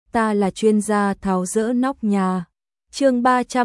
ta là chuyên gia tháo dỡ nóc nhà. Chương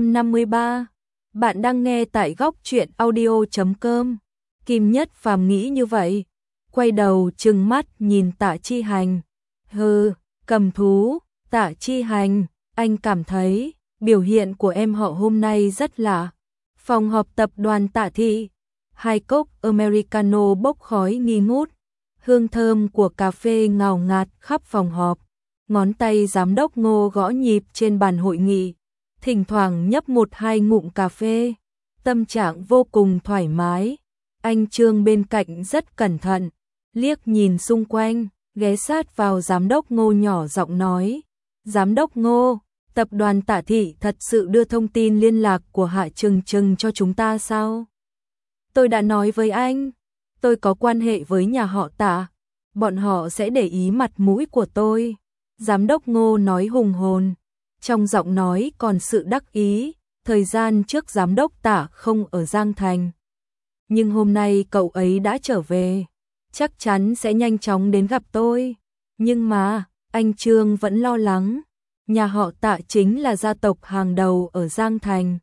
353. Bạn đang nghe tại góc truyện audio.com. Kim Nhất Phàm nghĩ như vậy, quay đầu trừng mắt nhìn Tạ Chi Hành. Hừ, cầm thú, Tạ Chi Hành, anh cảm thấy biểu hiện của em họ hôm nay rất lạ. Phòng họp tập đoàn Tạ Thị, 2 cốc Americano bốc khói nghi ngút, hương thơm của cà phê ngào ngạt khắp phòng họp. Ngón tay giám đốc Ngô gõ nhịp trên bàn hội nghị, thỉnh thoảng nhấp 1-2 ngụm cà phê, tâm trạng vô cùng thoải mái. Anh Trương bên cạnh rất cẩn thận, liếc nhìn xung quanh, ghé sát vào giám đốc Ngô nhỏ giọng nói: "Giám đốc Ngô, tập đoàn Tạ Thị thật sự đưa thông tin liên lạc của Hạ Trừng Trừng cho chúng ta sao? Tôi đã nói với anh, tôi có quan hệ với nhà họ Tạ, bọn họ sẽ để ý mặt mũi của tôi." Giám đốc Ngô nói hùng hồn, trong giọng nói còn sự đắc ý. Thời gian trước giám đốc Tạ không ở Giang Thành, nhưng hôm nay cậu ấy đã trở về, chắc chắn sẽ nhanh chóng đến gặp tôi. Nhưng mà, anh Trương vẫn lo lắng, nhà họ Tạ chính là gia tộc hàng đầu ở Giang Thành.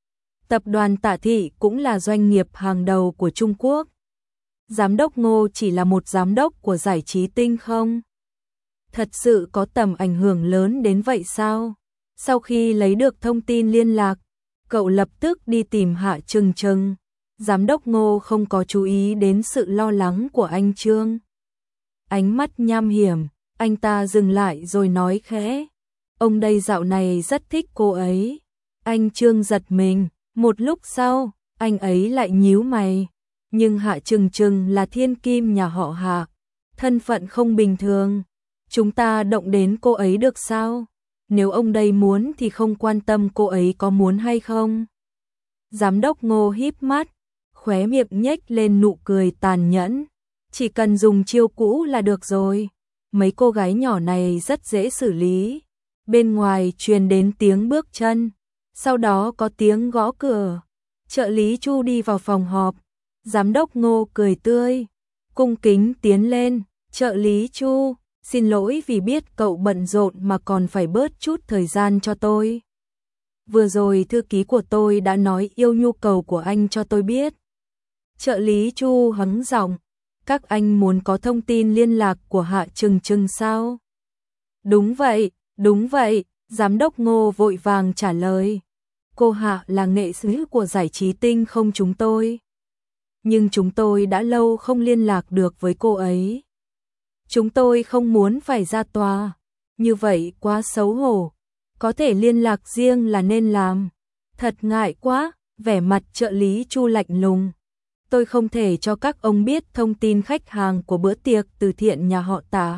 Tập đoàn Tạ Thị cũng là doanh nghiệp hàng đầu của Trung Quốc. Giám đốc Ngô chỉ là một giám đốc của giải trí Tinh không? Thật sự có tầm ảnh hưởng lớn đến vậy sao? Sau khi lấy được thông tin liên lạc, cậu lập tức đi tìm Hạ Trừng Trừng. Giám đốc Ngô không có chú ý đến sự lo lắng của anh Trương. Ánh mắt nham hiểm, anh ta dừng lại rồi nói khẽ: "Ông đây dạo này rất thích cô ấy." Anh Trương giật mình, một lúc sau, anh ấy lại nhíu mày. Nhưng Hạ Trừng Trừng là thiên kim nhà họ Hạ, thân phận không bình thường. Chúng ta động đến cô ấy được sao? Nếu ông đây muốn thì không quan tâm cô ấy có muốn hay không. Giám đốc Ngô híp mắt, khóe miệng nhếch lên nụ cười tàn nhẫn. Chỉ cần dùng chiêu cũ là được rồi. Mấy cô gái nhỏ này rất dễ xử lý. Bên ngoài truyền đến tiếng bước chân, sau đó có tiếng gõ cửa. Trợ lý Chu đi vào phòng họp. Giám đốc Ngô cười tươi, cung kính tiến lên: "Trợ lý Chu, xin lỗi vì biết cậu bận rộn mà còn phải bớt chút thời gian cho tôi. Vừa rồi thư ký của tôi đã nói yêu nhu cầu của anh cho tôi biết." Trợ lý Chu hắng giọng: "Các anh muốn có thông tin liên lạc của Hạ Trừng Trừng sao?" Đúng vậy, giám đốc Ngô vội vàng trả lời. "Cô Hạ là nghệ sĩ của giải trí Tinh không chúng tôi. Nhưng chúng tôi đã lâu không liên lạc được với cô ấy. Chúng tôi không muốn phải ra tòa, như vậy quá xấu hổ. Có thể liên lạc riêng là nên làm." Thật ngại quá, vẻ mặt trợ lý Chu lạnh lùng. "Tôi không thể cho các ông biết thông tin khách hàng của bữa tiệc từ thiện nhà họ Tạ."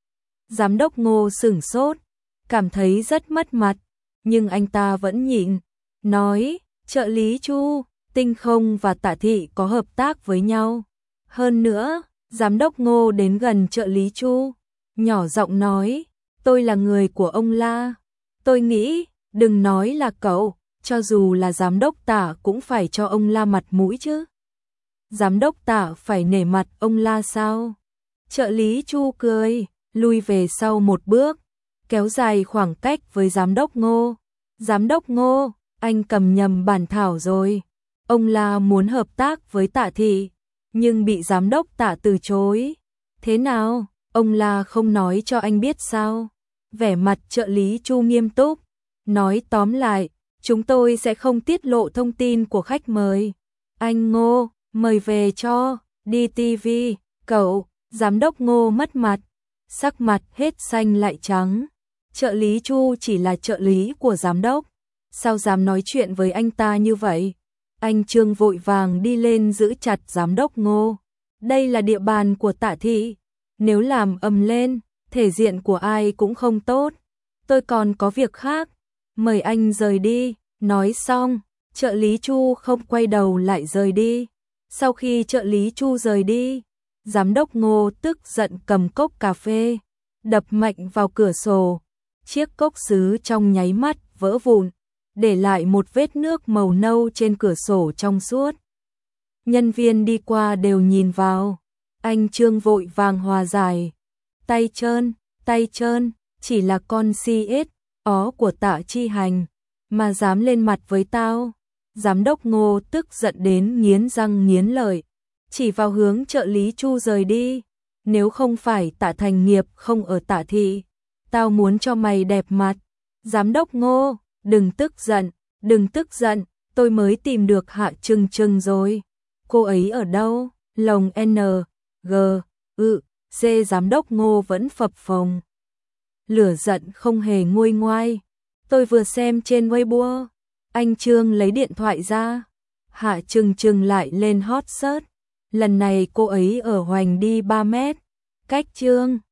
Giám đốc Ngô sửng sốt, cảm thấy rất mất mặt, nhưng anh ta vẫn nhịn, nói: "Trợ lý Chu, Tinh không và Tạ Thị có hợp tác với nhau. Hơn nữa," giám đốc Ngô đến gần trợ lý Chu, nhỏ giọng nói: "Tôi là người của ông La. Tôi nghĩ, đừng nói là cậu, cho dù là giám đốc Tạ cũng phải cho ông La mặt mũi chứ." "Giám đốc Tạ phải nể mặt ông La sao?" Trợ lý Chu cười, lui về sau một bước, kéo dài khoảng cách với giám đốc Ngô. "Giám đốc Ngô, anh cầm nhầm bản thảo rồi. Ông La muốn hợp tác với Tạ Thị, nhưng bị giám đốc Tạ từ chối. Thế nào, ông La không nói cho anh biết sao?" Vẻ mặt trợ lý Chu nghiêm túc, nói tóm lại: "Chúng tôi sẽ không tiết lộ thông tin của khách mời. Anh Ngô, mời về cho DTV." "Cậu." Giám đốc Ngô mất mặt, sắc mặt hết xanh lại trắng. Trợ lý Chu chỉ là trợ lý của giám đốc, sao dám nói chuyện với anh ta như vậy? Anh Trương vội vàng đi lên giữ chặt giám đốc Ngô. "Đây là địa bàn của Tạ Thị, nếu làm ầm lên, thể diện của ai cũng không tốt. Tôi còn có việc khác, mời anh rời đi." Nói xong, trợ lý Chu không quay đầu lại rời đi. Sau khi trợ lý Chu rời đi, giám đốc Ngô tức giận cầm cốc cà phê, đập mạnh vào cửa sổ. Chiếc cốc sứ trong nháy mắt vỡ vụn, để lại một vết nước màu nâu trên cửa sổ trong suốt. Nhân viên đi qua đều nhìn vào. Anh Trương vội vàng hòa giải: tay trơn, chỉ là con CS ó của Tạ Chi Hành, mà dám lên mặt với tao. Giám đốc Ngô tức giận đến nghiến răng nghiến lợi, chỉ vào hướng trợ lý Chu rời đi. Nếu không phải Tạ Thành Nghiệp không ở Tạ Thị, tao muốn cho mày đẹp mặt. Giám đốc Ngô, đừng tức giận, tôi mới tìm được Hạ Trừng Trừng rồi. Cô ấy ở đâu? Lồng N, G, C. Giám đốc Ngô vẫn phập phồng. Lửa giận không hề nguôi ngoai. Tôi vừa xem trên Weibo, anh Trương lấy điện thoại ra. Hạ Trừng Trừng lại lên hot search. Lần này cô ấy ở Hoành đi 3 mét, cách Trương